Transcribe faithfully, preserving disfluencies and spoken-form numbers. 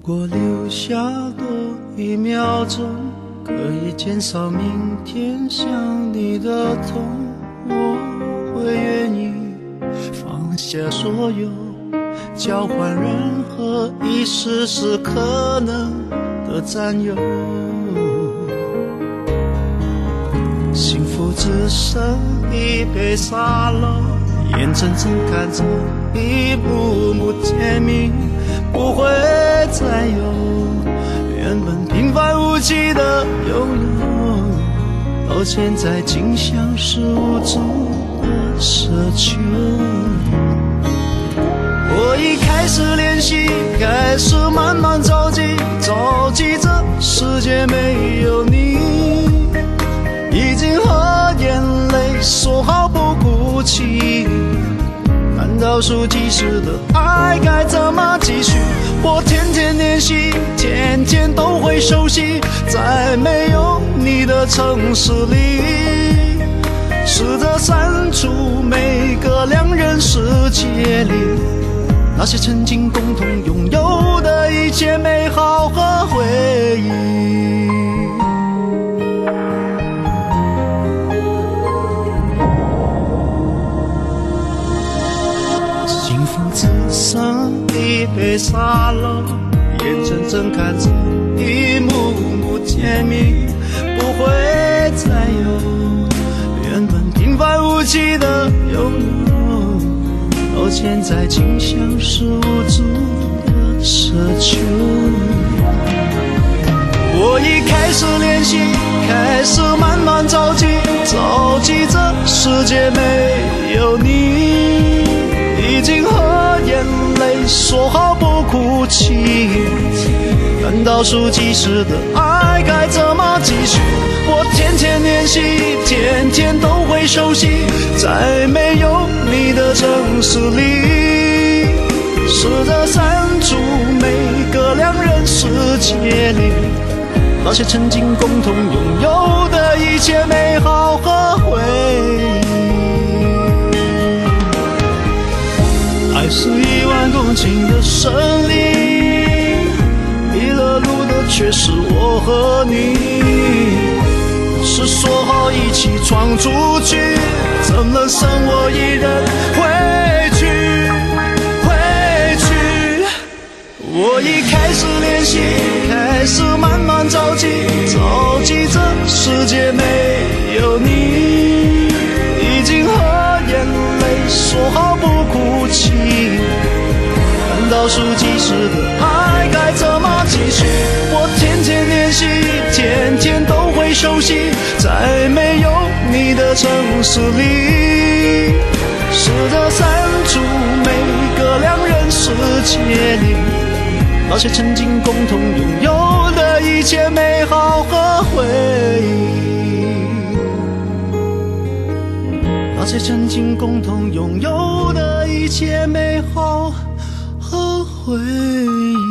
果留下多一秒钟，可以减少明天想你的痛，我会愿意放下所有，交换任何一丝丝可能的占有。幸福只剩一杯沙漏，眼睁睁看着一幕幕甜蜜不会再有，原本平凡无奇的拥有，到现在竟像是无助的奢求。我已开始练习，开始慢慢着急，着急这世界没有你，已经和眼泪说好不哭泣，难道数计时的爱该怎么继续？我天天练习，天天都会熟悉，在没有你的城市里，试着删除每个两人世界里那些曾经共同拥有的一切美好和回忆。幸福只剩一杯沙漏，眼睁睁看着一幕幕甜蜜不会再有，原本平凡无奇的拥有，到现在竟像是无助的奢求。我已开始练习，开始慢慢着急，着急这世界没有你，已经和眼泪说好不哭泣，难道数计时的爱该怎么继续？我天天练习，天天都会熟悉，在没有你的城市里，试着删除每个两人世界里那些曾经共同拥有的一切美好和回忆。爱是一万公顷的森林，迷了路的却是我和你，是说好一起闯出去，怎能剩我一人回去回去？我已开始练习，开始慢慢着急，着急这世界没有你，已经和眼泪说好不哭泣，难道数计时的爱该怎么继续？我天天练习，天天都会熟悉，在没有你的城市里，试着删除每个两人世界里那些曾经共同拥有的一切美好和回忆，那些曾经共同拥有的一切美好和回忆。